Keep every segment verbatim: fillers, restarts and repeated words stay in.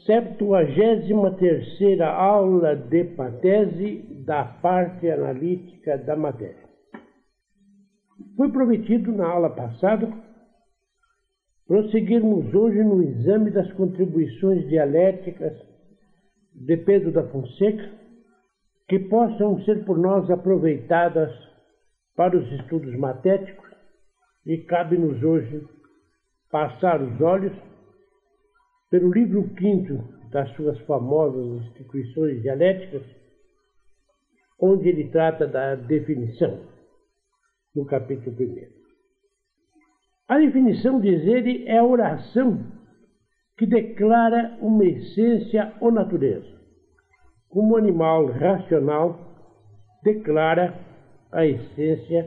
septuagésima terceira aula de patese da parte analítica da matéria. Foi prometido na aula passada prosseguirmos hoje no exame das contribuições dialéticas de Pedro da Fonseca, que possam ser por nós aproveitadas para os estudos matéticos, e cabe-nos hoje passar os olhos pelo livro quinto das suas famosas instituições dialéticas, onde ele trata da definição, no capítulo primeiro. A definição, diz ele, é a oração que declara uma essência ou natureza, como o animal racional declara a essência,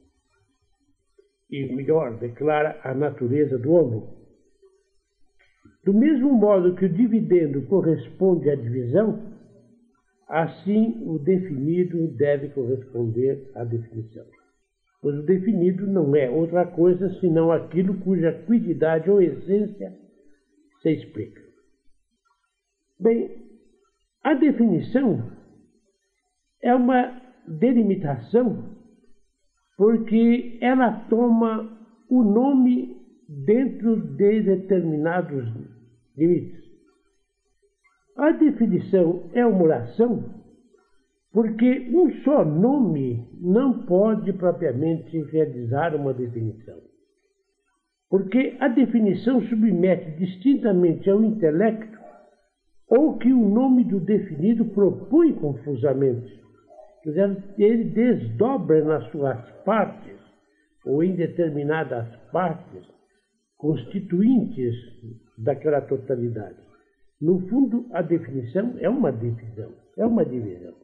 e melhor, declara a natureza do homem. Do mesmo modo que o dividendo corresponde à divisão, assim o definido deve corresponder à definição. Pois o definido não é outra coisa senão aquilo cuja quididade ou essência se explica. Bem, a definição é uma delimitação porque ela toma o nome dentro de determinados limites. A definição é uma oração porque um só nome não pode propriamente realizar uma definição. Porque a definição submete distintamente ao intelecto ou que o nome do definido propõe confusamente. Quer dizer, ele desdobra nas suas partes, ou em determinadas partes, constituintes daquela totalidade. No fundo, a definição é uma divisão, é uma divisão.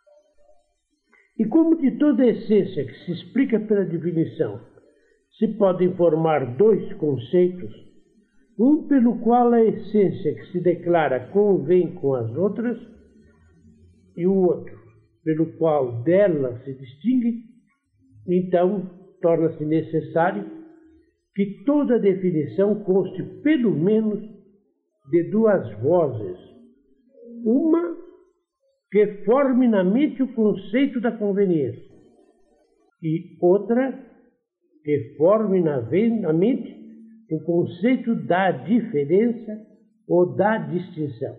E como de toda essência que se explica pela definição, se podem formar dois conceitos, um pelo qual a essência que se declara convém com as outras, e o outro pelo qual dela se distingue, então torna-se necessário que toda definição conste pelo menos de duas vozes, uma que forme na mente o conceito da conveniência e outra que forme na mente o conceito da diferença ou da distinção.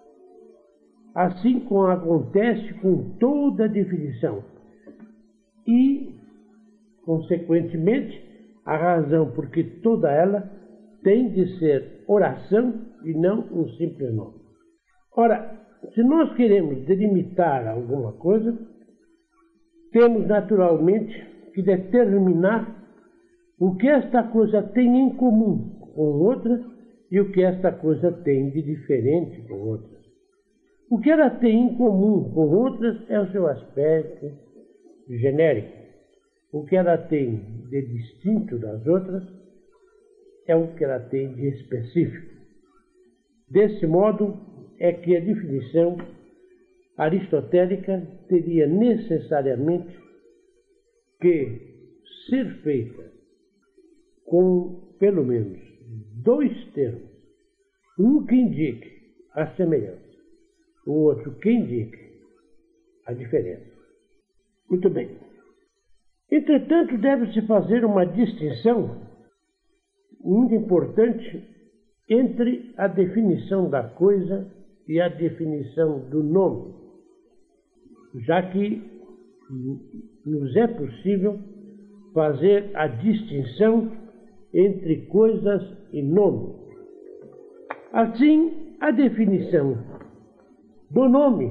Assim como acontece com toda definição e, consequentemente, a razão por que toda ela tem de ser oração e não um simples nome. Ora, se nós queremos delimitar alguma coisa, temos naturalmente que determinar o que esta coisa tem em comum com outra e o que esta coisa tem de diferente com outras. O que ela tem em comum com outras é o seu aspecto genérico. O que ela tem de distinto das outras é o que ela tem de específico. Desse modo é que a definição aristotélica teria necessariamente que ser feita com pelo menos dois termos, um que indique a semelhança, o outro que indique a diferença. Muito bem. Entretanto, deve-se fazer uma distinção muito importante entre a definição da coisa e a definição do nome, já que nos é possível fazer a distinção entre coisas e nome. Assim, a definição do nome,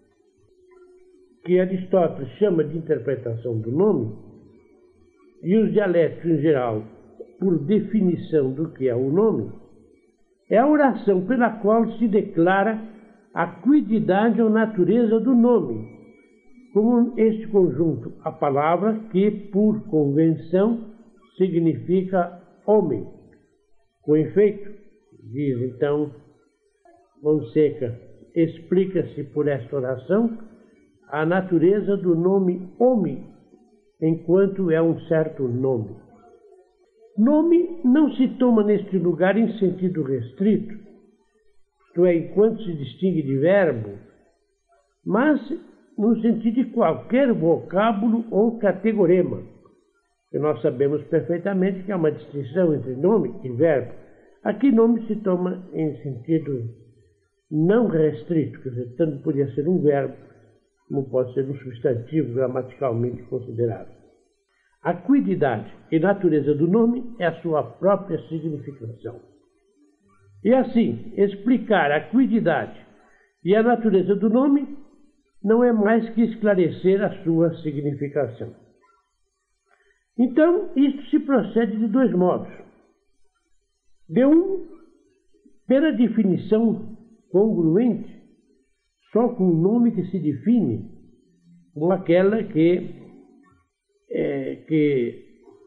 que Aristóteles chama de interpretação do nome, e os dialéticos em geral, por definição do que é o nome, é a oração pela qual se declara a quididade ou natureza do nome, como este conjunto, a palavra que, por convenção, significa homem. Com efeito, diz então Fonseca, explica-se por esta oração a natureza do nome homem, enquanto é um certo nome. Nome não se toma neste lugar em sentido restrito, isto é, enquanto se distingue de verbo, mas no sentido de qualquer vocábulo ou categorema, que nós sabemos perfeitamente que há uma distinção entre nome e verbo. Aqui nome se toma em sentido não restrito, quer dizer, tanto podia ser um verbo, como pode ser um substantivo gramaticalmente considerado. A quididade e natureza do nome é a sua própria significação. E assim, explicar a quididade e a natureza do nome não é mais que esclarecer a sua significação. Então, isto se procede de dois modos. De um, pela definição congruente, só com o nome que se define, com aquela que, é, que,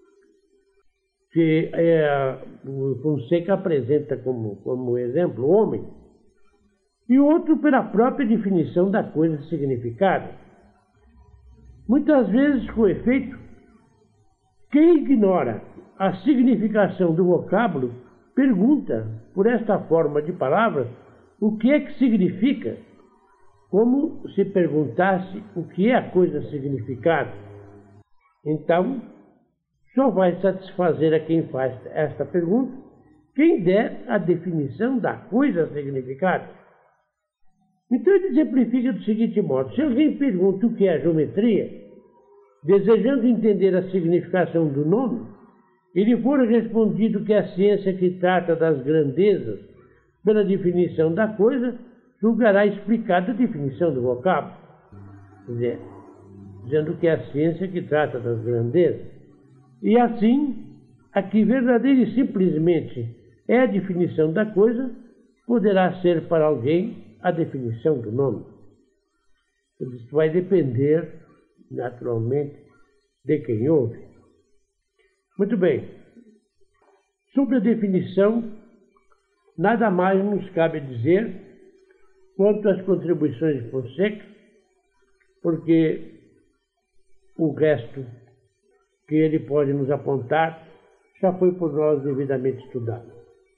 que é, o Fonseca apresenta como, como exemplo, homem, e outro pela própria definição da coisa significada. Muitas vezes, com efeito, quem ignora a significação do vocábulo pergunta, por esta forma de palavras, o que é que significa, como se perguntasse o que é a coisa significada. Então, só vai satisfazer a quem faz esta pergunta quem der a definição da coisa significada. Então ele exemplifica do seguinte modo: se alguém pergunta o que é a geometria, desejando entender a significação do nome, e lhe for respondido que é a ciência que trata das grandezas pela definição da coisa, julgará explicada a definição do vocábulo. Quer dizer, dizendo que é a ciência que trata das grandezas. E assim, a que verdadeira e simplesmente é a definição da coisa, poderá ser para alguém a definição do nome. Isso vai depender, naturalmente, de quem ouve. Muito bem. Sobre a definição, nada mais nos cabe dizer quanto às contribuições de Fonseca, porque o resto que ele pode nos apontar já foi por nós devidamente estudado.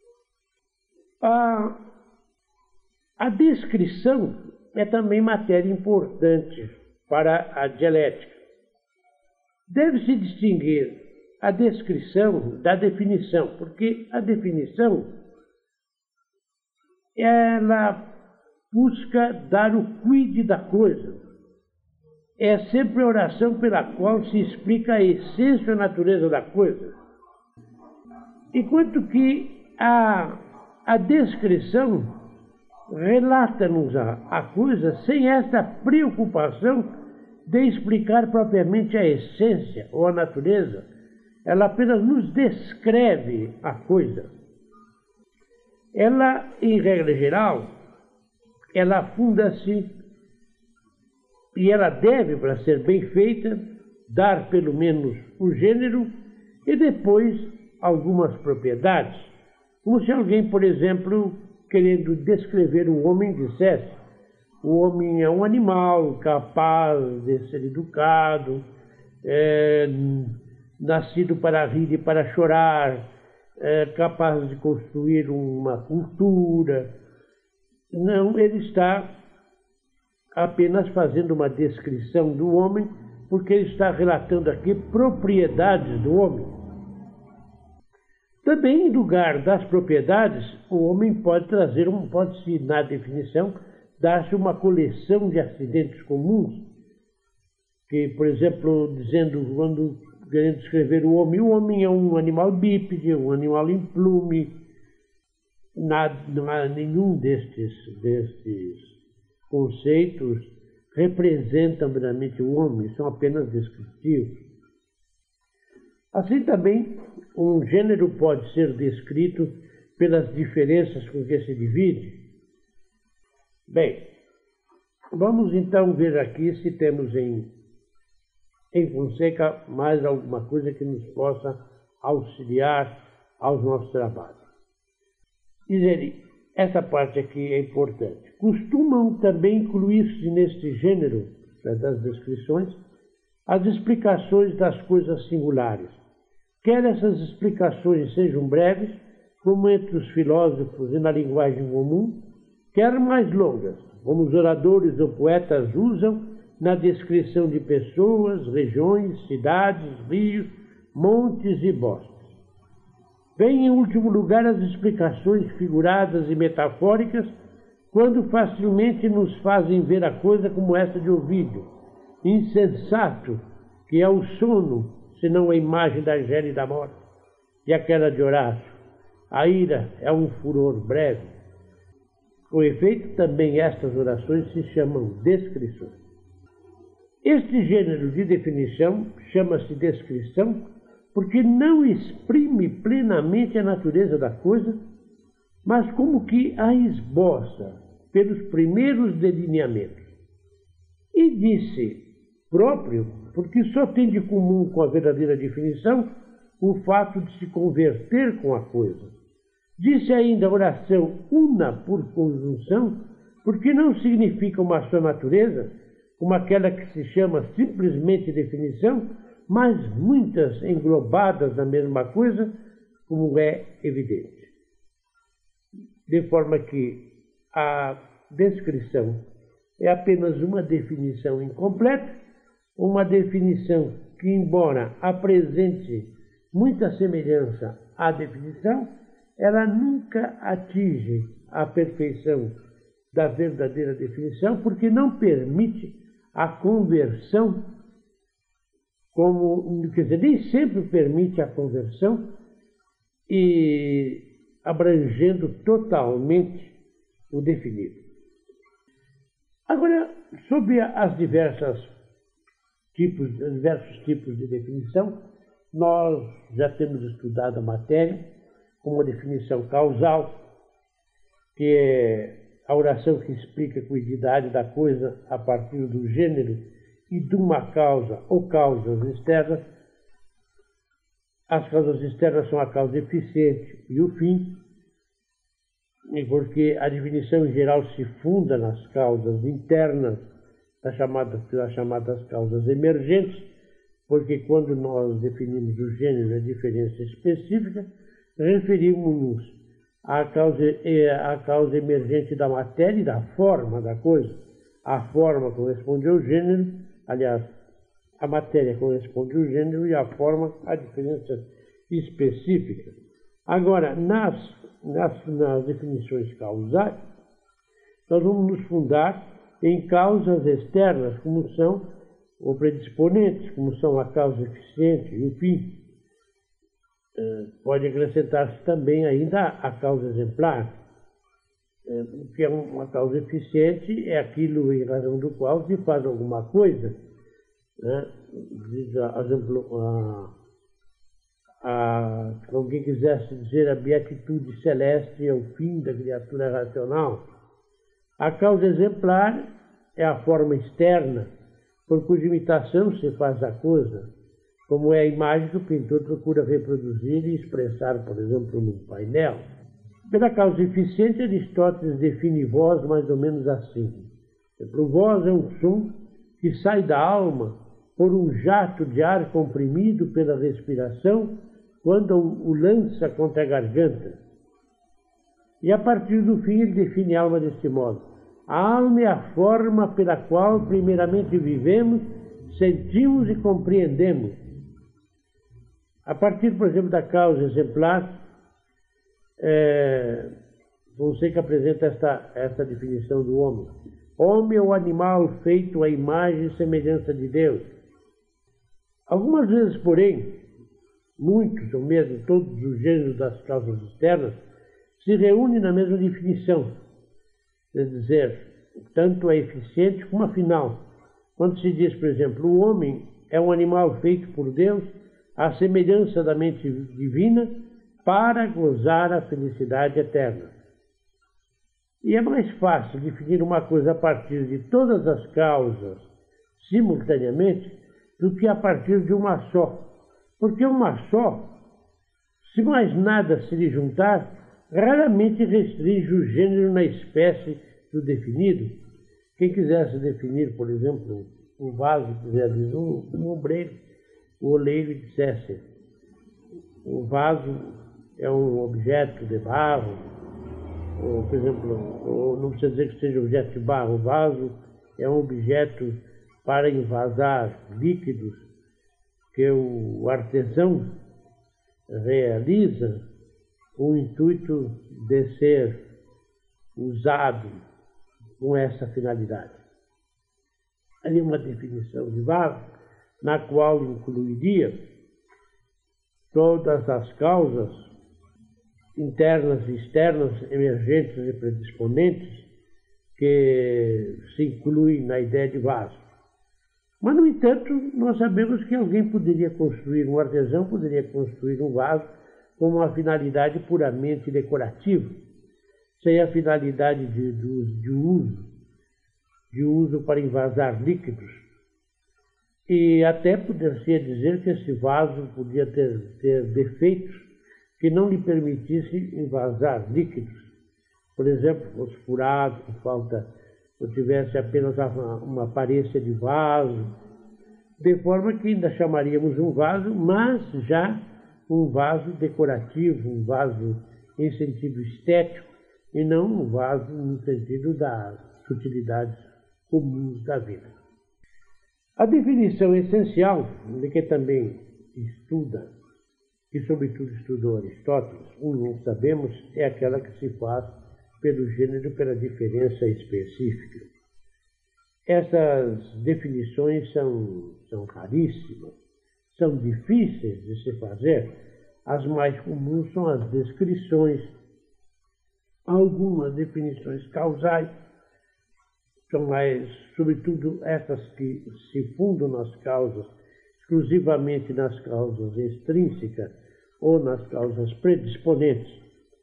A, a descrição é também matéria importante para a dialética. Deve-se distinguir a descrição da definição, porque a definição ela busca dar o quid da coisa. É sempre a oração pela qual se explica a essência e a natureza da coisa. Enquanto que a, a descrição relata-nos a, a coisa sem esta preocupação de explicar propriamente a essência ou a natureza. Ela apenas nos descreve a coisa. Ela, em regra geral, ela funda-se, e ela deve, para ser bem feita, dar pelo menos o gênero e depois algumas propriedades. Como se alguém, por exemplo, querendo descrever o homem, dissesse: o homem é um animal capaz de ser educado, é, nascido para rir e para chorar, é, capaz de construir uma cultura. Não, ele está apenas fazendo uma descrição do homem, porque ele está relatando aqui propriedades do homem. Também, em lugar das propriedades, o homem pode trazer, um, pode-se, na definição, dar-se uma coleção de acidentes comuns, que, por exemplo, dizendo, quando querendo descrever o homem, o homem é um animal bípede, um animal em plume. Nada, não há nenhum destes, destes conceitos representam meramente o homem, são apenas descritivos. Assim também, um gênero pode ser descrito pelas diferenças com que se divide. Bem, vamos então ver aqui se temos em, em Fonseca mais alguma coisa que nos possa auxiliar aos nossos trabalhos. Diz ele, essa parte aqui é importante. Costumam também incluir-se neste gênero das descrições as explicações das coisas singulares. Quer essas explicações sejam breves, como entre os filósofos e na linguagem comum, quer mais longas, como os oradores ou poetas usam na descrição de pessoas, regiões, cidades, rios, montes e bosques. Vem, em último lugar, as explicações figuradas e metafóricas, quando facilmente nos fazem ver a coisa como essa de Ovídio, insensato, que é o sono, senão a imagem da gélida morte, e aquela de Horácio, a ira é um furor breve. Com efeito, também estas orações se chamam descrições. Este gênero de definição chama-se descrição porque não exprime plenamente a natureza da coisa, mas como que a esboça pelos primeiros delineamentos. E disse próprio, porque só tem de comum com a verdadeira definição o fato de se converter com a coisa. Disse ainda oração una por conjunção, porque não significa uma só natureza, como aquela que se chama simplesmente definição, mas muitas englobadas na mesma coisa, como é evidente. De forma que a descrição é apenas uma definição incompleta, uma definição que, embora apresente muita semelhança à definição, ela nunca atinge a perfeição da verdadeira definição, porque não permite a conversão, como, quer dizer, nem sempre permite a conversão, e abrangendo totalmente o definido. Agora, sobre as diversas tipos, os diversos tipos de definição, nós já temos estudado a matéria como a definição causal, que é a oração que explica a cuidade da coisa a partir do gênero e de uma causa ou causas externas. As causas externas são a causa eficiente e o fim, porque a definição em geral se funda nas causas internas, das chamadas, das chamadas causas emergentes, porque quando nós definimos o gênero e a diferença específica, referimos-nos à causa, à causa emergente da matéria e da forma da coisa. A forma corresponde ao gênero, aliás, a matéria corresponde ao gênero e a forma à diferença específica. Agora, nas, nas, nas definições causais, nós vamos nos fundar em causas externas, como são os predisponentes, como são a causa eficiente e o fim. Pode acrescentar-se também ainda a causa exemplar, que é uma causa eficiente, é aquilo em razão do qual se faz alguma coisa. Né? Diz, a, exemplo, a, a, se alguém quisesse dizer a beatitude celeste é o fim da criatura racional. A causa exemplar é a forma externa, por cuja imitação se faz a coisa, como é a imagem que o pintor procura reproduzir e expressar, por exemplo, num painel. Pela causa eficiente, Aristóteles define voz mais ou menos assim. O voz é um som que sai da alma por um jato de ar comprimido pela respiração quando o lança contra a garganta. E a partir do fim ele define a alma deste modo. A alma é a forma pela qual primeiramente vivemos, sentimos e compreendemos. A partir, por exemplo, da causa exemplar, é, Fonseca apresenta esta, esta definição do homem. Homem é o animal feito à imagem e semelhança de Deus. Algumas vezes, porém, muitos, ou mesmo todos os gêneros das causas externas, se reúnem na mesma definição. Quer dizer, tanto a eficiente como a final. Quando se diz, por exemplo, o homem é um animal feito por Deus à semelhança da mente divina para gozar a felicidade eterna. E é mais fácil definir uma coisa a partir de todas as causas simultaneamente do que a partir de uma só. Porque uma só, se mais nada se lhe juntar, raramente restringe o gênero na espécie do definido. Quem quisesse definir, por exemplo, um vaso, quiser dizer, um, um obreiro, o oleiro dissesse: o vaso é um objeto de barro ou, por exemplo, ou não precisa dizer que seja objeto de barro. O vaso é um objeto para envasar líquidos que o artesão realiza com o intuito de ser usado com essa finalidade. Ali uma definição de vaso, na qual incluiria todas as causas internas e externas, emergentes e predisponentes, que se incluem na ideia de vaso. Mas, no entanto, nós sabemos que alguém poderia construir, um artesão poderia construir um vaso com uma finalidade puramente decorativa, sem a finalidade de, de, de uso, de uso para envasar líquidos. E até poderia dizer que esse vaso podia ter, ter defeitos que não lhe permitissem envasar líquidos. Por exemplo, fosse furado, com falta, ou tivesse apenas uma, uma aparência de vaso, de forma que ainda chamaríamos um vaso, mas já um vaso decorativo, um vaso em sentido estético, e não um vaso no sentido das utilidades comuns da vida. A definição essencial, de que também estuda, e sobretudo estudou Aristóteles, como sabemos, é aquela que se faz pelo gênero, pela diferença específica. Essas definições são, são raríssimas, são difíceis de se fazer. As mais comuns são as descrições, algumas definições causais, são mais, sobretudo, essas que se fundam nas causas, exclusivamente nas causas extrínsecas ou nas causas predisponentes.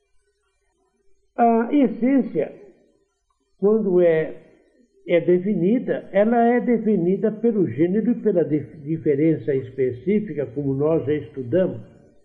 A essência, quando é, é definida, ela é definida pelo gênero e pela diferença específica, como nós já estudamos,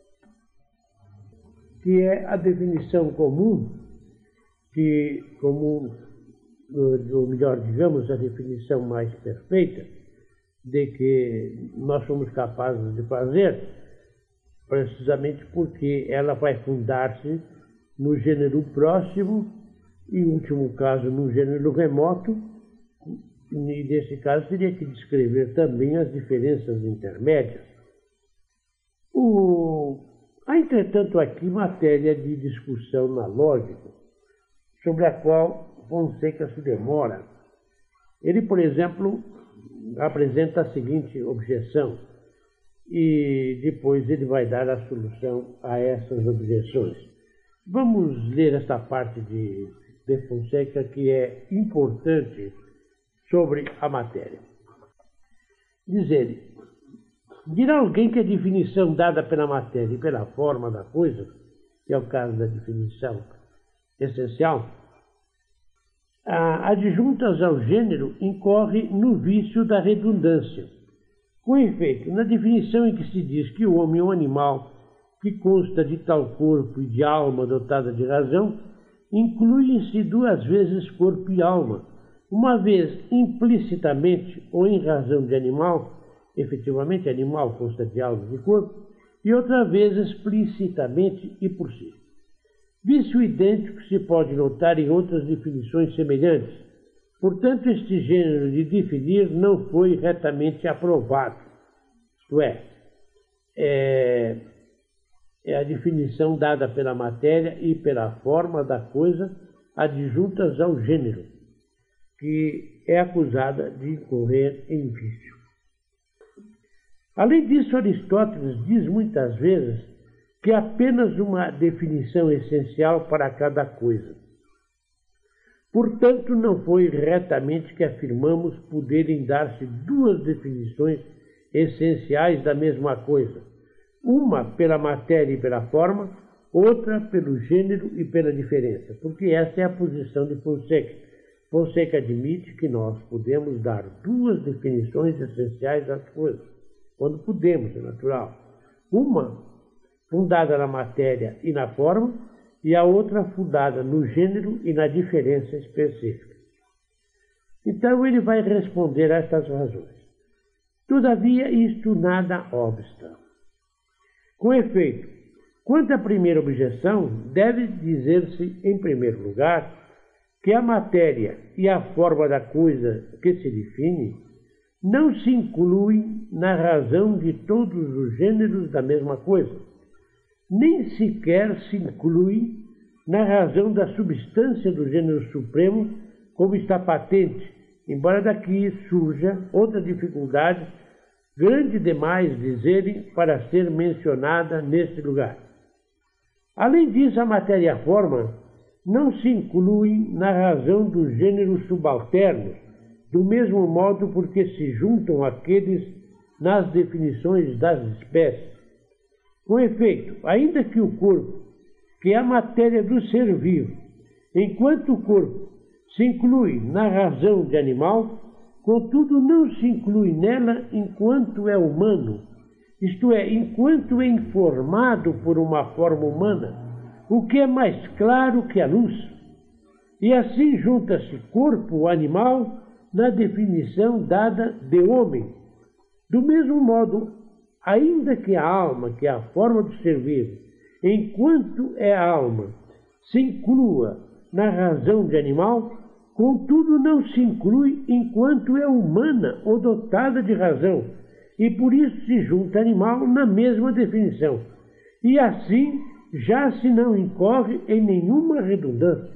que é a definição comum, que comum, ou melhor, digamos, a definição mais perfeita de que nós somos capazes de fazer, precisamente porque ela vai fundar-se no gênero próximo e, em último caso, no gênero remoto, e nesse caso teria que descrever também as diferenças intermédias. O... Há, entretanto, aqui matéria de discussão na lógica, sobre a qual Fonseca se demora. Ele, por exemplo, apresenta a seguinte objeção, e depois ele vai dar a solução a essas objeções. Vamos ler esta parte de, de Fonseca, que é importante sobre a matéria. Diz ele: dirá alguém que a definição dada pela matéria e pela forma da coisa, que é o caso da definição essencial, adjuntas ao gênero, incorre no vício da redundância. Com efeito, na definição em que se diz que o homem é um animal que consta de tal corpo e de alma dotada de razão, incluem-se duas vezes corpo e alma, uma vez implicitamente ou em razão de animal, efetivamente animal consta de alma e de corpo, e outra vez explicitamente e por si. Vício idêntico se pode notar em outras definições semelhantes. Portanto, este gênero de definir não foi retamente aprovado. Isto é, é, é a definição dada pela matéria e pela forma da coisa adjuntas ao gênero, que é acusada de incorrer em vício. Além disso, Aristóteles diz muitas vezes que é apenas uma definição essencial para cada coisa. Portanto, não foi retamente que afirmamos poderem dar-se duas definições essenciais da mesma coisa, uma pela matéria e pela forma, outra pelo gênero e pela diferença, porque essa é a posição de Fonseca. Fonseca admite que nós podemos dar duas definições essenciais das coisas, quando podemos, é natural. Uma fundada na matéria e na forma, e a outra fundada no gênero e na diferença específica. Então ele vai responder a estas razões. Todavia, isto nada obsta. Com efeito, Quanto à primeira objeção, deve dizer-se, em primeiro lugar, que a matéria e a forma da coisa que se define não se incluem na razão de todos os gêneros da mesma coisa, nem sequer se incluem na razão da substância do gênero supremo, como está patente, embora daqui surja outra dificuldade, grande demais dizerem, para ser mencionada neste lugar. Além disso, a matéria e a forma não se incluem na razão dos gêneros subalternos, do mesmo modo porque se juntam aqueles nas definições das espécies. Com efeito, ainda que o corpo, que é a matéria do ser vivo, enquanto o corpo se inclui na razão de animal, contudo não se inclui nela enquanto é humano, isto é, enquanto é informado por uma forma humana, o que é mais claro que a luz. E assim junta-se corpo animal na definição dada de homem. Do mesmo modo, ainda que a alma, que é a forma do ser vivo, enquanto é alma, se inclua na razão de animal, contudo não se inclui enquanto é humana ou dotada de razão, e por isso se junta animal na mesma definição. E assim já se não incorre em nenhuma redundância.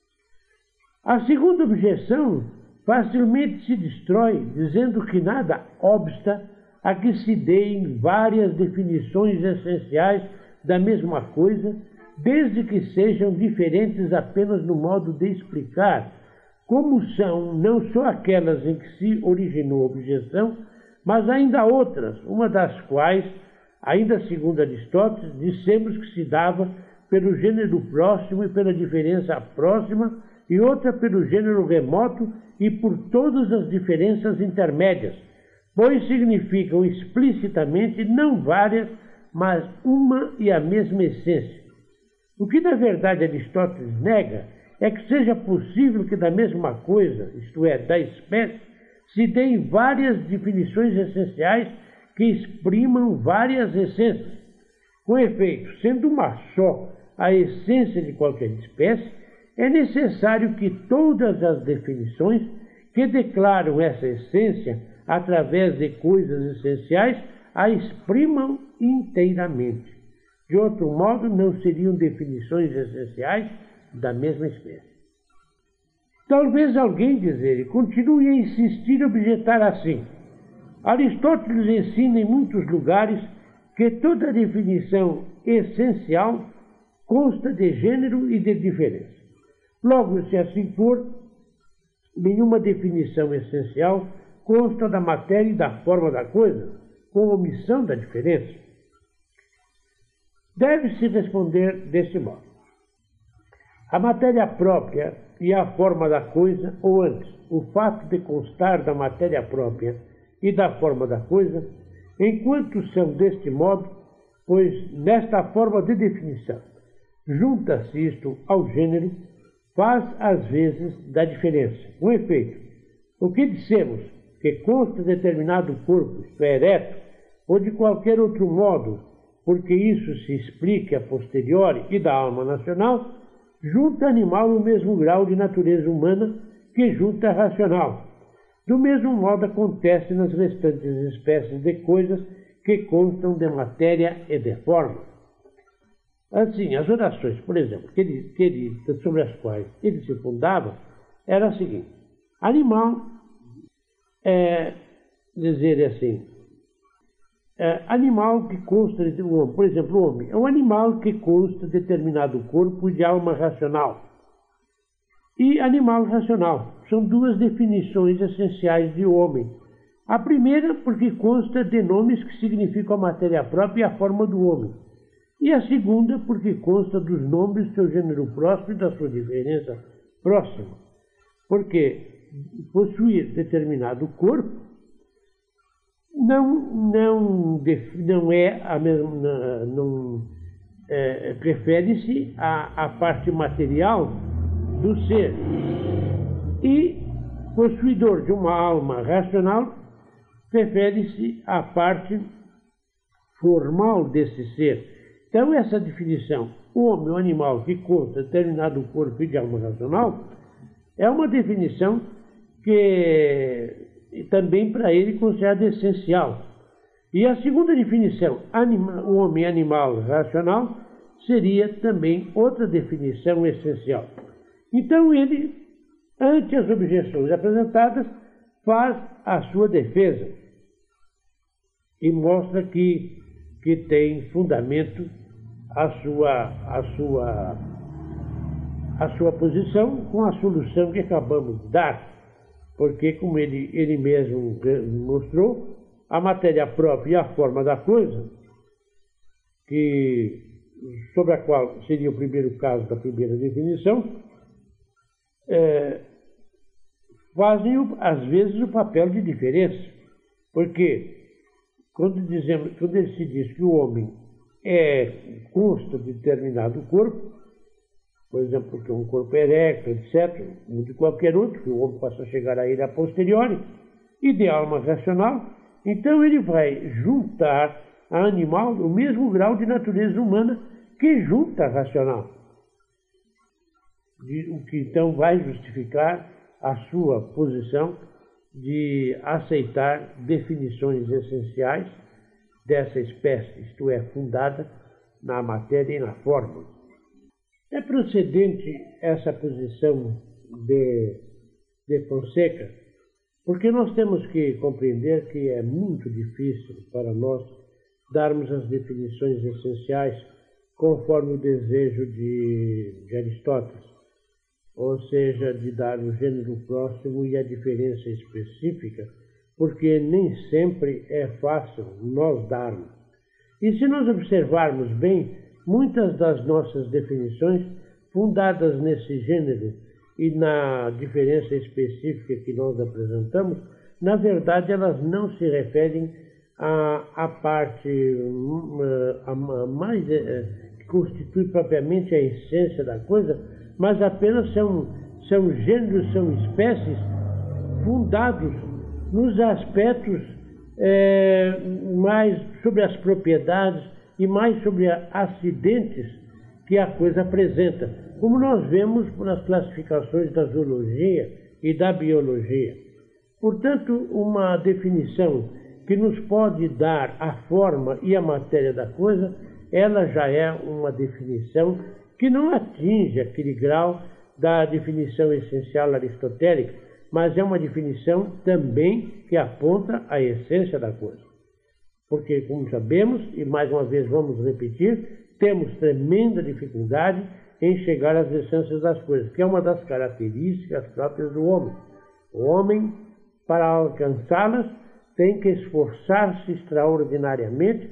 A segunda objeção facilmente se destrói, dizendo que nada obsta a que se deem várias definições essenciais da mesma coisa, desde que sejam diferentes apenas no modo de explicar, como são não só aquelas em que se originou a objeção, mas ainda outras, uma das quais, ainda segundo Aristóteles, dissemos que se dava pelo gênero próximo e pela diferença próxima, e outra pelo gênero remoto e por todas as diferenças intermédias, pois significam explicitamente não várias, mas uma e a mesma essência. O que na verdade Aristóteles nega é que seja possível que da mesma coisa, isto é, da espécie, se deem várias definições essenciais que exprimam várias essências. Com efeito, sendo uma só a essência de qualquer espécie, é necessário que todas as definições que declaram essa essência através de coisas essenciais a exprimam inteiramente. De outro modo, não seriam definições essenciais da mesma espécie. Talvez alguém dizer, e continue a insistir e objetar assim. Aristóteles ensina em muitos lugares que toda definição essencial consta de gênero e de diferença. Logo, se assim for, nenhuma definição essencial consta da matéria e da forma da coisa, com omissão da diferença. Deve-se responder deste modo. A matéria própria e a forma da coisa, ou antes, o fato de constar da matéria própria e da forma da coisa, enquanto são deste modo, pois nesta forma de definição junta-se isto ao gênero, faz às vezes da diferença. Com efeito, o que dissemos que consta determinado corpo, isto é, ereto, ou de qualquer outro modo, porque isso se explica a posteriori e da alma nacional, junta animal no mesmo grau de natureza humana que junta racional. Do mesmo modo acontece nas restantes espécies de coisas que constam de matéria e de forma. Assim, as orações, por exemplo, que ele, que ele, sobre as quais ele se fundava, era a seguinte: animal, é, dizer assim, é, animal que consta de um homem, por exemplo, o homem é um animal que consta de determinado corpo de alma racional. E animal racional são duas definições essenciais de homem. A primeira, porque consta de nomes que significam a matéria própria e a forma do homem. E a segunda, porque consta dos nomes do seu gênero próximo e da sua diferença próxima. Porque possuir determinado corpo não, não, não é a mesma, não, é, refere-se à, à parte material do ser. E possuidor de uma alma racional refere-se à parte formal desse ser, Então, essa definição, homem, o animal que consta determinado corpo e de alma racional, é uma definição que também para ele é considerada essencial. E a segunda definição, anima, o homem, animal racional, seria também outra definição essencial. Então, ele, ante as objeções apresentadas, faz a sua defesa e mostra que, que tem fundamento a sua, a, sua, a sua posição com a solução que acabamos de dar, porque, como ele, ele mesmo mostrou, a matéria própria e a forma da coisa, que, sobre a qual seria o primeiro caso da primeira definição, é, fazem, às vezes, o papel de diferença. Porque, quando, dizemos, quando ele se diz que o homem é, consta de determinado corpo, por exemplo, que é um corpo erecto, etcétera, ou de qualquer outro, que o homem possa chegar a ele a posteriori, e de alma racional, então ele vai juntar a animal o mesmo grau de natureza humana que junta a racional. O que então vai justificar a sua posição de aceitar definições essenciais dessa espécie, isto é, fundada na matéria e na forma. É procedente essa posição de, de Fonseca, porque nós temos que compreender que é muito difícil para nós darmos as definições essenciais conforme o desejo de, de Aristóteles, ou seja, de dar o gênero próximo e a diferença específica, porque nem sempre é fácil nós darmos. E se nós observarmos bem, muitas das nossas definições, fundadas nesse gênero e na diferença específica que nós apresentamos, na verdade elas não se referem à, à parte a, a mais, que constitui propriamente a essência da coisa, mas apenas são, são gêneros, são espécies fundados nos aspectos é, mais sobre as propriedades e mais sobre acidentes que a coisa apresenta, como nós vemos nas classificações da zoologia e da biologia. Portanto, uma definição que nos pode dar a forma e a matéria da coisa, ela já é uma definição que não atinge aquele grau da definição essencial aristotélica, mas é uma definição também que aponta a essência da coisa. Porque, como sabemos, e mais uma vez vamos repetir, temos tremenda dificuldade em chegar às essências das coisas, que é uma das características próprias do homem. O homem, para alcançá-las, tem que esforçar-se extraordinariamente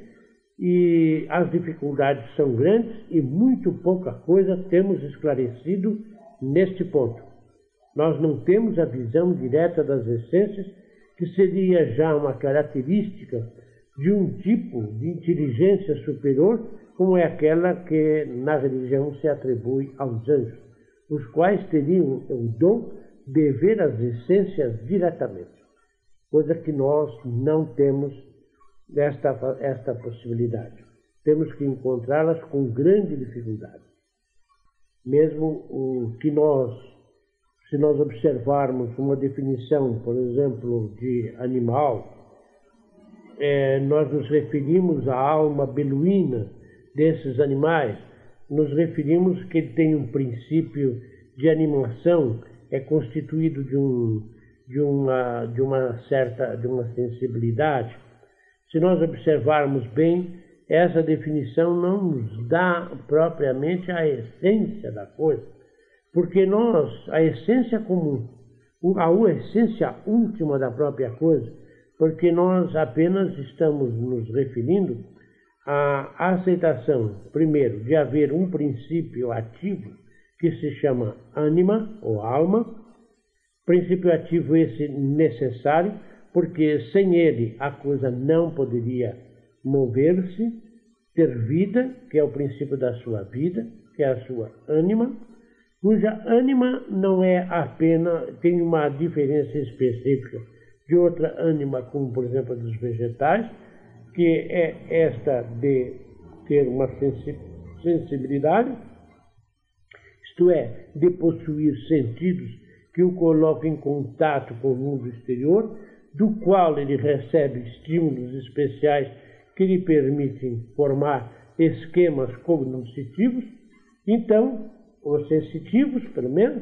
e as dificuldades são grandes e muito pouca coisa temos esclarecido neste ponto. Nós não temos a visão direta das essências, que seria já uma característica de um tipo de inteligência superior, como é aquela que na religião se atribui aos anjos, os quais teriam o dom de ver as essências diretamente, coisa que nós não temos esta, esta possibilidade. Temos que encontrá-las com grande dificuldade. Mesmo o que nós, se nós observarmos uma definição, por exemplo, de animal, é, nós nos referimos à alma beluína desses animais, nos referimos que ele tem um princípio de animação, é constituído de, um, de, uma, de uma certa de uma sensibilidade. Se nós observarmos bem, essa definição não nos dá propriamente a essência da coisa, porque nós, a essência comum, a essência última da própria coisa, porque nós apenas estamos nos referindo à aceitação, primeiro, de haver um princípio ativo que se chama ânima ou alma, princípio ativo esse necessário, porque sem ele a coisa não poderia mover-se, ter vida, que é o princípio da sua vida, que é a sua ânima, cuja ânima não é apenas, tem uma diferença específica de outra ânima, como por exemplo a dos vegetais, que é esta de ter uma sensibilidade, isto é, de possuir sentidos que o colocam em contato com o mundo exterior, do qual ele recebe estímulos especiais que lhe permitem formar esquemas cognitivos. Então, os sensitivos, pelo menos,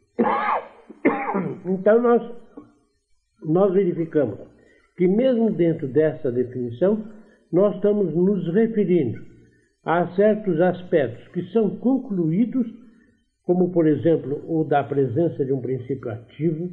então nós, nós verificamos que mesmo dentro dessa definição, nós estamos nos referindo a certos aspectos que são concluídos, como, por exemplo, o da presença de um princípio ativo,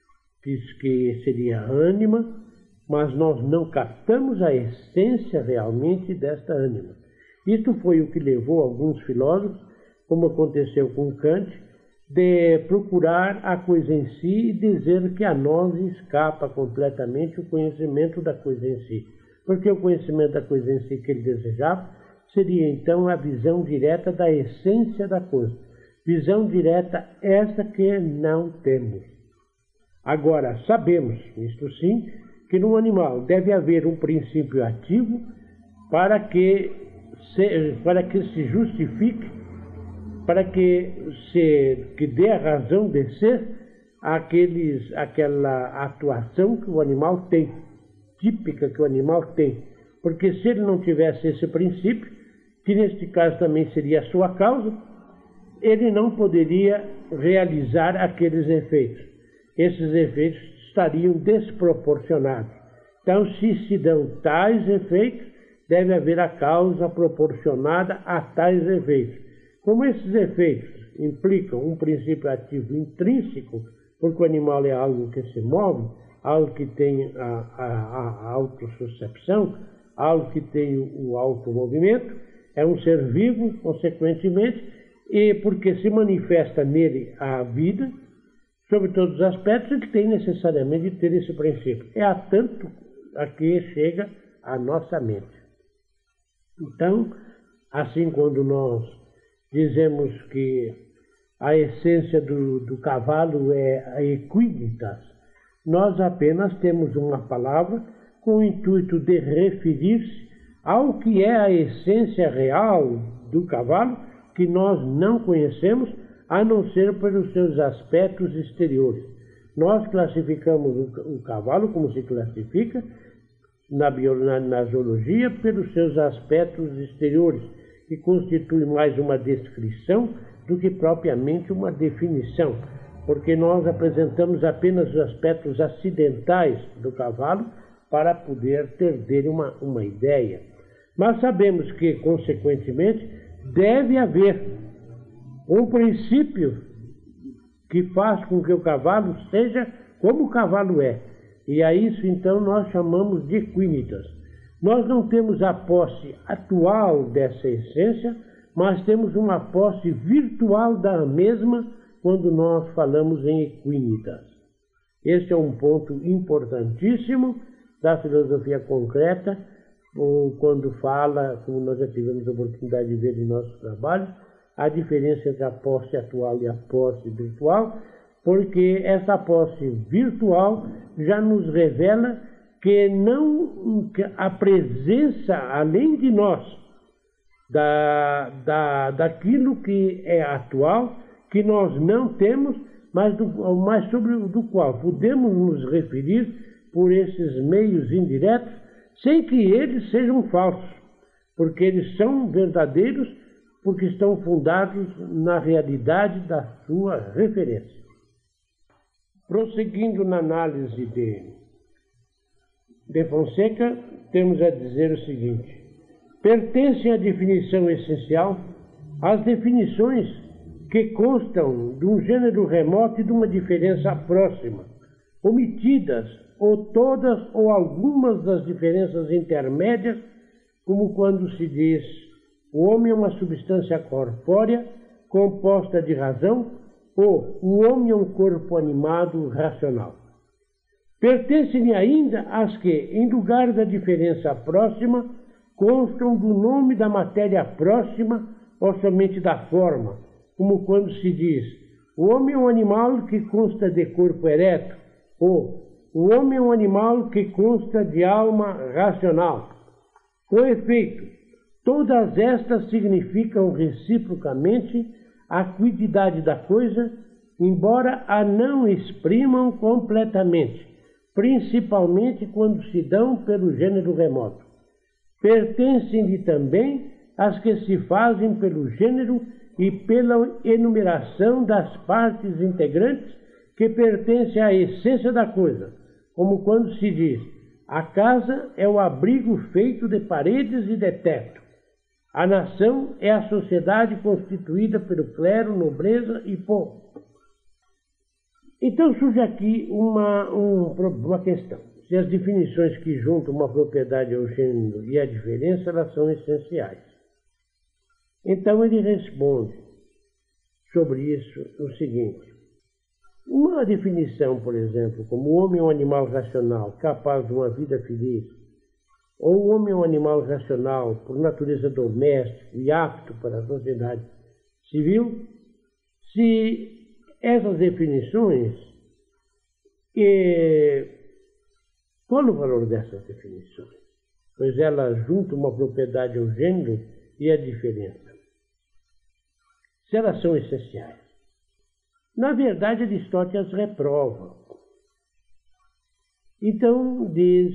que seria a ânima, mas nós não captamos a essência realmente desta ânima. Isto foi o que levou alguns filósofos, como aconteceu com Kant, de procurar a coisa em si e dizer que a nós escapa completamente o conhecimento da coisa em si. Porque o conhecimento da coisa em si que ele desejava seria então a visão direta da essência da coisa. Visão direta essa que não temos. Agora, sabemos, isto sim, que no animal deve haver um princípio ativo para que se, para que se justifique, para que, se, que dê a razão de ser aqueles, aquela atuação que o animal tem, típica que o animal tem. Porque se ele não tivesse esse princípio, que neste caso também seria a sua causa, ele não poderia realizar aqueles efeitos. Esses efeitos estariam desproporcionados. Então, se se dão tais efeitos, deve haver a causa proporcionada a tais efeitos. Como esses efeitos implicam um princípio ativo intrínseco, porque o animal é algo que se move, algo que tem a, a, a autossuscepção, algo que tem o, o automovimento, é um ser vivo, consequentemente, e porque se manifesta nele a vida, sobre todos os aspectos, ele tem necessariamente de ter esse princípio. É a tanto a que chega a nossa mente. Então, assim, quando nós dizemos que a essência do, do cavalo é a equinitas, nós apenas temos uma palavra com o intuito de referir-se ao que é a essência real do cavalo, que nós não conhecemos, a não ser pelos seus aspectos exteriores. Nós classificamos o, o cavalo, como se classifica na, bio, na, na zoologia, pelos seus aspectos exteriores, que constitui mais uma descrição do que propriamente uma definição, porque nós apresentamos apenas os aspectos acidentais do cavalo para poder ter dele uma, uma ideia. Mas sabemos que, consequentemente, deve haver um princípio que faz com que o cavalo seja como o cavalo é. E a isso, então, nós chamamos de equinitas. Nós não temos a posse atual dessa essência, mas temos uma posse virtual da mesma quando nós falamos em equinitas. Este é um ponto importantíssimo da filosofia concreta, quando fala, como nós já tivemos a oportunidade de ver em nossos trabalhos, a diferença entre a posse atual e a posse virtual, porque essa posse virtual já nos revela que não que a presença, além de nós, da, da, daquilo que é atual, que nós não temos, mas, do, mas sobre o do qual podemos nos referir por esses meios indiretos, sem que eles sejam falsos, porque eles são verdadeiros, porque estão fundados na realidade da sua referência. Prosseguindo na análise de, de Fonseca, temos a dizer o seguinte: pertencem à definição essencial as definições que constam de um gênero remoto e de uma diferença próxima, omitidas ou todas ou algumas das diferenças intermédias, como quando se diz o homem é uma substância corpórea composta de razão, ou o homem é um corpo animado racional. Pertencem ainda às que, em lugar da diferença próxima, constam do nome da matéria próxima ou somente da forma, como quando se diz o homem é um animal que consta de corpo ereto, ou o homem é um animal que consta de alma racional. Com efeito, Todas estas significam reciprocamente a quididade da coisa, embora a não exprimam completamente, principalmente quando se dão pelo gênero remoto. Pertencem-lhe também as que se fazem pelo gênero e pela enumeração das partes integrantes que pertencem à essência da coisa, como quando se diz: a casa é o abrigo feito de paredes e de teto. A nação é a sociedade constituída pelo clero, nobreza e povo. Então surge aqui uma, um, uma questão. Se as definições que juntam uma propriedade ao gênero e à diferença, elas são essenciais. Então ele responde sobre isso o seguinte: uma definição, por exemplo, como o homem é um animal racional capaz de uma vida feliz, ou o homem é um animal racional por natureza doméstico e apto para a sociedade civil, se essas definições, e qual o valor dessas definições? Pois elas juntam uma propriedade ao gênero e à diferença. Se elas são essenciais. Na verdade, Aristóteles reprova. Então, diz,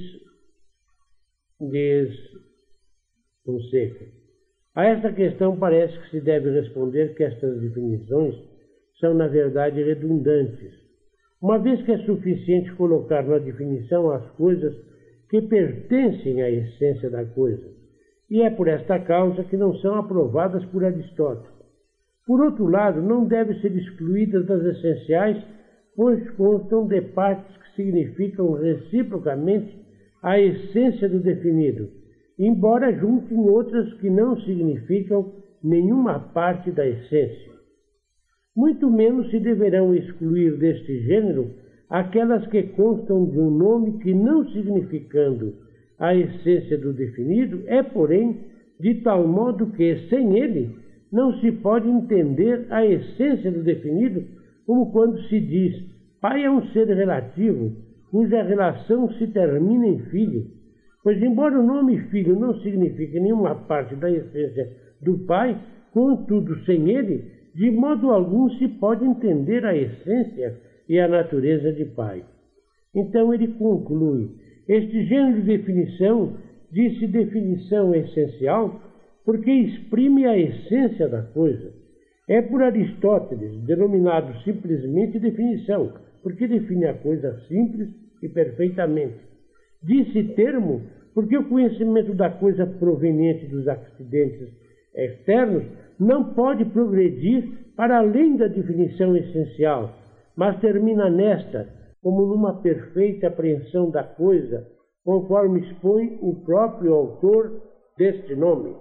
diz Fonseca, a esta questão parece que se deve responder que estas definições são, na verdade, redundantes, uma vez que é suficiente colocar na definição as coisas que pertencem à essência da coisa, e é por esta causa que não são aprovadas por Aristóteles. Por outro lado, não devem ser excluídas das essenciais, pois constam de partes que significam reciprocamente a essência do definido, embora juntem outras que não significam nenhuma parte da essência. Muito menos se deverão excluir deste gênero aquelas que constam de um nome que, não significando a essência do definido, é, porém, de tal modo que, sem ele, não se pode entender a essência do definido, como quando se diz: pai é um ser relativo, cuja relação se termina em filho. Pois, embora o nome filho não signifique nenhuma parte da essência do pai, contudo, sem ele, de modo algum se pode entender a essência e a natureza de pai. Então ele conclui: este gênero de definição diz-se definição essencial porque exprime a essência da coisa. É por Aristóteles denominado simplesmente definição, porque define a coisa simples e perfeitamente. Disse termo porque o conhecimento da coisa proveniente dos acidentes externos não pode progredir para além da definição essencial, mas termina nesta, como numa perfeita apreensão da coisa, conforme expõe o próprio autor deste nome.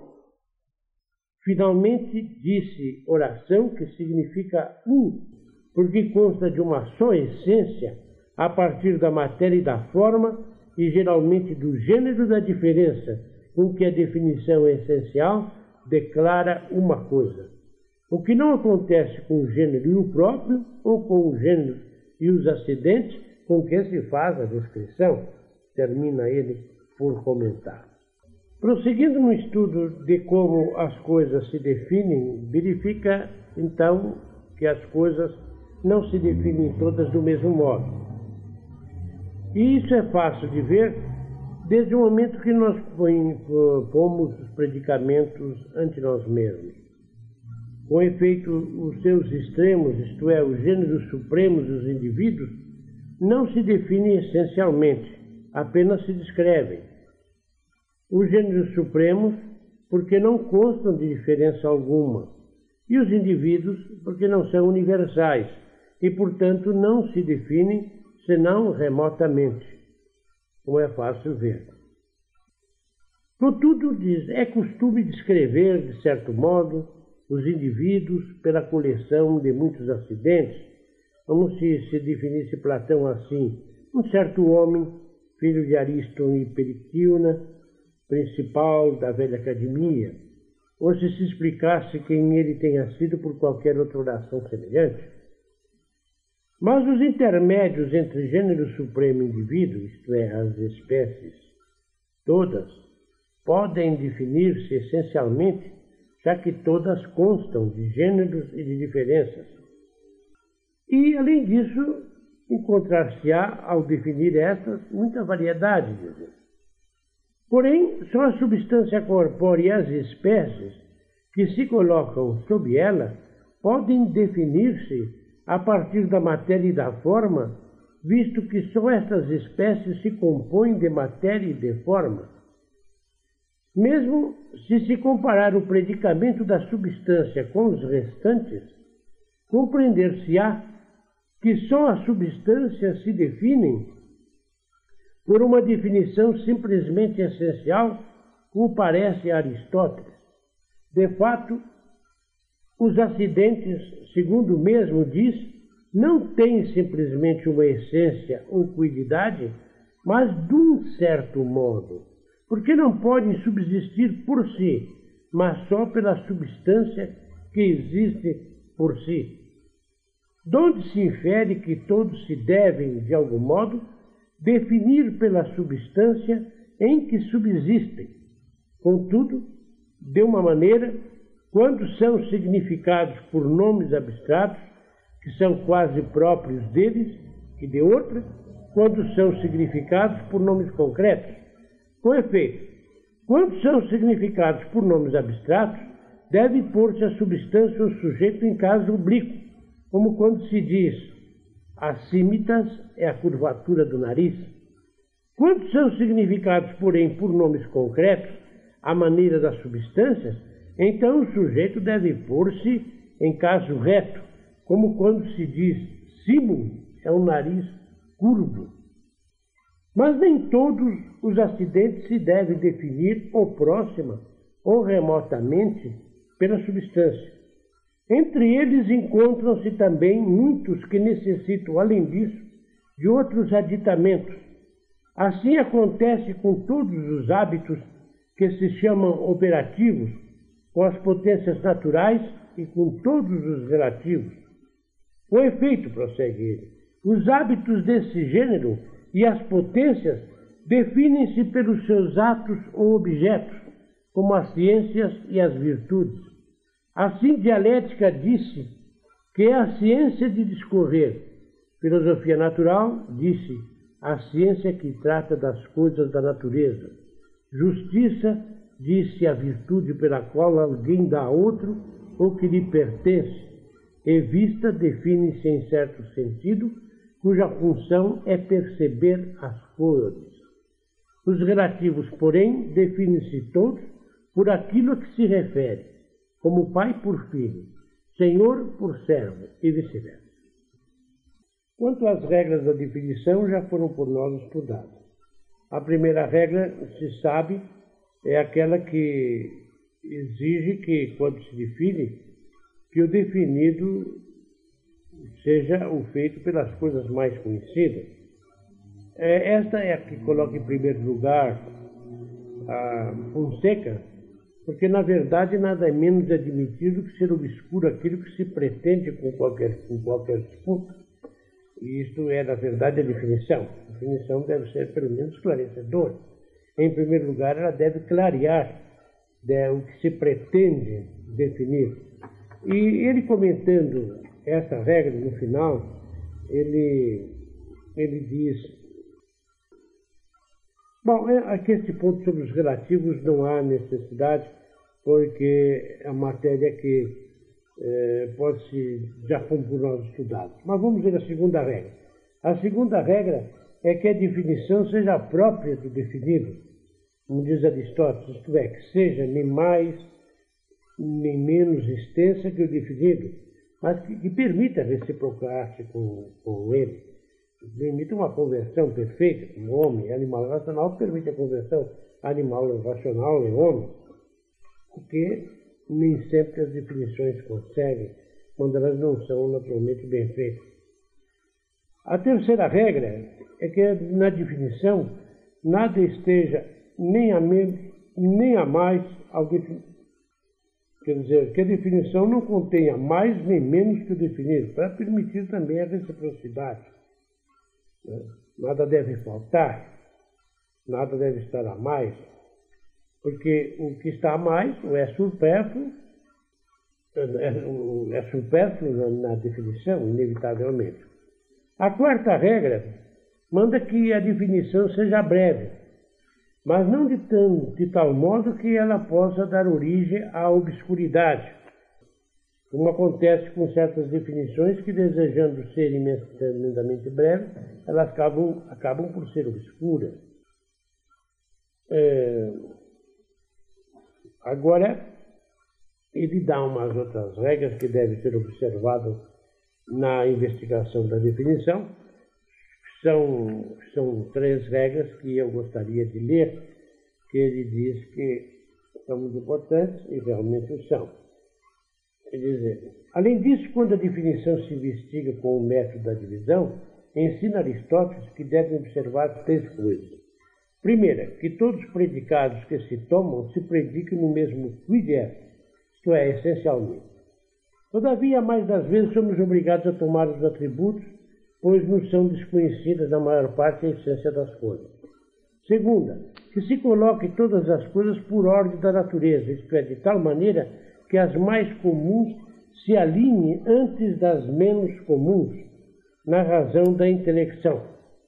Finalmente, disse oração, que significa um, porque consta de uma só essência, a partir da matéria e da forma, e geralmente do gênero da diferença, com que a definição essencial declara uma coisa. O que não acontece com o gênero e o próprio, ou com o gênero e os acidentes com que se faz a descrição, termina ele por comentar. Prosseguindo no estudo de como as coisas se definem, verifica então que as coisas não se definem todas do mesmo modo. E isso é fácil de ver desde o momento que nós pomos os predicamentos ante nós mesmos. Com efeito, os seus extremos, isto é, os gêneros supremos dos indivíduos, não se definem essencialmente, apenas se descrevem. Os gêneros supremos, porque não constam de diferença alguma, e os indivíduos, porque não são universais, e, portanto, não se definem senão remotamente, como é fácil ver. Contudo, diz, é costume descrever, de certo modo, os indivíduos pela coleção de muitos acidentes, como se se definisse Platão assim: um certo homem, filho de Ariston e Perictiona, principal da velha academia, ou se se explicasse quem ele tenha sido por qualquer outra oração semelhante. Mas os intermédios entre gênero supremo e indivíduo, isto é, as espécies todas, podem definir-se essencialmente, já que todas constam de gêneros e de diferenças. E, além disso, encontrar-se-á, ao definir estas, muita variedade de vezes. Porém, só a substância corpórea e as espécies que se colocam sob ela podem definir-se a partir da matéria e da forma, visto que só estas espécies se compõem de matéria e de forma. Mesmo se se comparar o predicamento da substância com os restantes, compreender-se-á que só as substâncias se definem por uma definição simplesmente essencial, como parece a Aristóteles. De fato, os acidentes, segundo o mesmo diz, não têm simplesmente uma essência ou cuidade, mas de um certo modo, porque não podem subsistir por si, mas só pela substância que existe por si. Donde se infere que todos se devem, de algum modo, definir pela substância em que subsistem. Contudo, de uma maneira, quando são significados por nomes abstratos, que são quase próprios deles, e de outra, quando são significados por nomes concretos. Com efeito, quando são significados por nomes abstratos, deve pôr-se a substância ou sujeito em caso oblíquo, como quando se diz acímitas é a curvatura do nariz. Quando são significados, porém, por nomes concretos, à maneira das substâncias, então o sujeito deve pôr-se em caso reto, como quando se diz símulo é um nariz curvo. Mas nem todos os acidentes se devem definir ou próxima ou remotamente pela substância. Entre eles encontram-se também muitos que necessitam, além disso, de outros aditamentos. Assim acontece com todos os hábitos que se chamam operativos, com as potências naturais e com todos os relativos. Com efeito, prossegue ele, os hábitos desse gênero e as potências definem-se pelos seus atos ou objetos, como as ciências e as virtudes. Assim, dialética disse que é a ciência de discorrer. Filosofia natural disse a ciência que trata das coisas da natureza. Justiça disse a virtude pela qual alguém dá a outro o que lhe pertence. E vista define-se em certo sentido, cuja função é perceber as cores. Os relativos, porém, definem-se todos por aquilo a que se refere, como pai por filho, senhor por servo e vice-versa. Quanto às regras da definição, já foram por nós estudadas. A primeira regra, se sabe, é aquela que exige que, quando se define, que o definido seja o feito pelas coisas mais conhecidas. Esta é a que coloca em primeiro lugar a Fonseca, porque, na verdade, nada é menos admitido que ser obscuro aquilo que se pretende com qualquer, com qualquer disputa. E isto é, na verdade, a definição. A definição deve ser, pelo menos, esclarecedora. Em primeiro lugar, ela deve clarear né, o que se pretende definir. E ele, comentando essa regra no final, ele, ele diz: bom, aqui este ponto sobre os relativos não há necessidade, porque é a matéria que eh, pode se já fomos por nós estudados. Mas vamos ver a segunda regra. A segunda regra é que a definição seja própria do definido, como diz Aristóteles, isto é, que seja nem mais nem menos extensa que o definido, mas que, que permita reciprocar-se com, com ele, permite uma conversão perfeita, como homem, animal racional, permite a conversão animal racional em homem, porque nem sempre as definições conseguem, quando elas não são naturalmente bem feitas. A terceira regra é que na definição nada esteja nem a menos, nem a mais ao definido. Quer dizer, que a definição não contenha mais nem menos que o definido, para permitir também a reciprocidade. Nada deve faltar, nada deve estar a mais. porque o que está a mais ou é supérfluo, é, é supérfluo na, na definição, inevitavelmente. A quarta regra manda que a definição seja breve, mas não de, tão, de tal modo que ela possa dar origem à obscuridade, como acontece com certas definições que, desejando ser imensamente breves, elas acabam, acabam por ser obscuras. É, agora, ele dá umas outras regras que devem ser observadas na investigação da definição. São, são três regras que eu gostaria de ler, que ele diz que são muito importantes e realmente o são. Quer dizer, além disso, quando a definição se investiga com o método da divisão, ensina Aristóteles que devem observar três coisas. Primeira, que todos os predicados que se tomam se predicam no mesmo quid est, isto é, essencialmente. Todavia, mais das vezes somos obrigados a tomar os atributos, pois nos são desconhecidas na maior parte a essência das coisas. Segunda, que se coloque todas as coisas por ordem da natureza, isto é, de tal maneira que as mais comuns se alinhem antes das menos comuns, na razão da intelecção.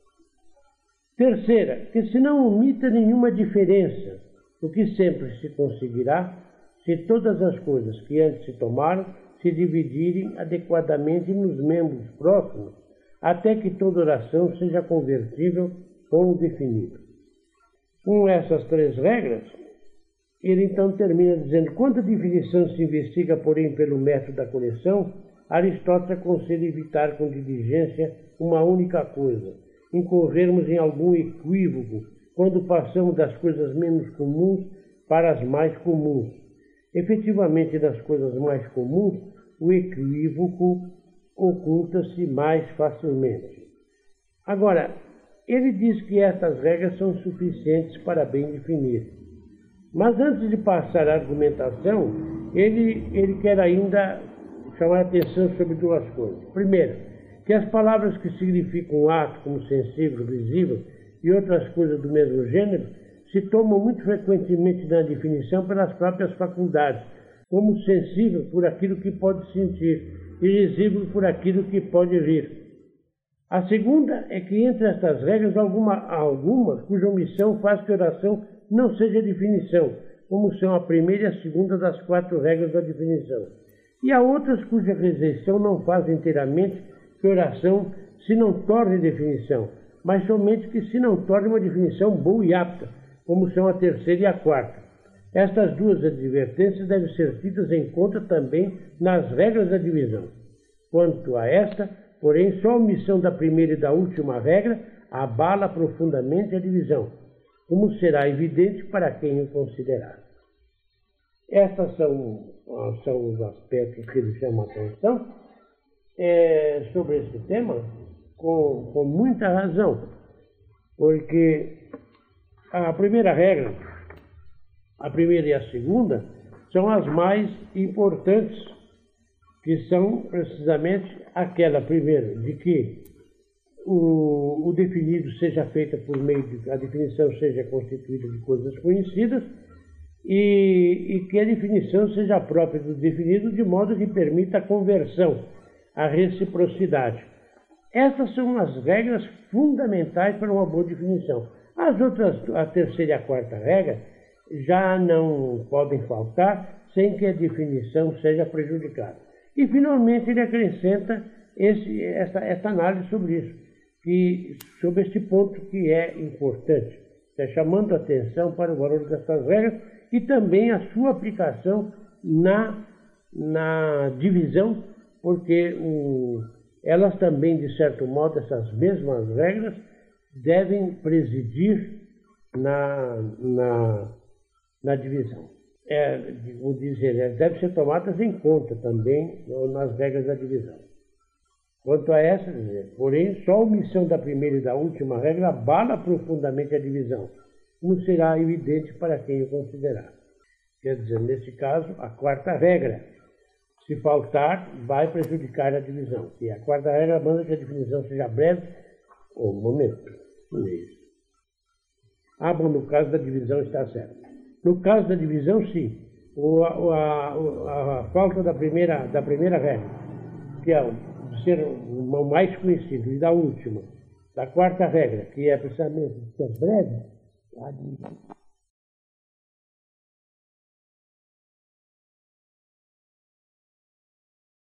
Terceira, que se não omita nenhuma diferença, o que sempre se conseguirá se todas as coisas que antes se tomaram se dividirem adequadamente nos membros próximos, até que toda oração seja convertível ou definida. Com essas três regras, ele então termina dizendo: quando a definição se investiga, porém, pelo método da coleção, Aristóteles aconselha evitar com diligência uma única coisa, incorrermos em algum equívoco quando passamos das coisas menos comuns para as mais comuns. Efetivamente, das coisas mais comuns, o equívoco oculta-se mais facilmente. Agora, ele diz que estas regras são suficientes para bem definir. Mas antes de passar a argumentação, ele, ele quer ainda chamar a atenção sobre duas coisas. Primeiro, que as palavras que significam ato, como sensível, visível e outras coisas do mesmo gênero, se tomam muito frequentemente na definição pelas próprias faculdades, como sensível por aquilo que pode sentir e visível por aquilo que pode ver. A segunda é que entre estas regras alguma, algumas cuja omissão faz que a oração não seja definição, como são a primeira e a segunda das quatro regras da definição. E há outras cuja rejeição não faz inteiramente que a oração se não torne definição, mas somente que se não torne uma definição boa e apta, como são a terceira e a quarta. Estas duas advertências devem ser tidas em conta também nas regras da divisão. Quanto a esta, porém, só a omissão da primeira e da última regra abala profundamente a divisão, como será evidente para quem o considerar. Estes são, são os aspectos que ele chama a atenção é, sobre esse tema, com, com muita razão, porque a primeira regra, a primeira e a segunda, são as mais importantes, que são precisamente aquela primeira, de que o, o definido seja feito por meio de, a definição seja constituída de coisas conhecidas e, e que a definição seja própria do definido de modo que permita a conversão, a reciprocidade. Essas são as regras fundamentais para uma boa definição. As outras, a terceira e a quarta regra, já não podem faltar sem que a definição seja prejudicada. E, finalmente, ele acrescenta esse, essa, essa análise sobre isso, que, sobre este ponto que é importante, é chamando a atenção para o valor dessas regras e também a sua aplicação na, na divisão, porque um, elas também, de certo modo, essas mesmas regras, devem presidir na, na, na divisão. É, vou dizer, devem ser tomadas em conta também nas regras da divisão. Quanto a essa, porém, só a omissão da primeira e da última regra abala profundamente a divisão, como será evidente para quem o considerar. Quer dizer, nesse caso, a quarta regra, se faltar, vai prejudicar a divisão. E a quarta regra manda que a definição seja breve, ou um momento, um mês. Ah, bom, no caso da divisão está certo. No caso da divisão, sim. O, a, a, a falta da primeira, da primeira regra, que é o ser o mais conhecido, e da última, da quarta regra, que é precisamente ser breve,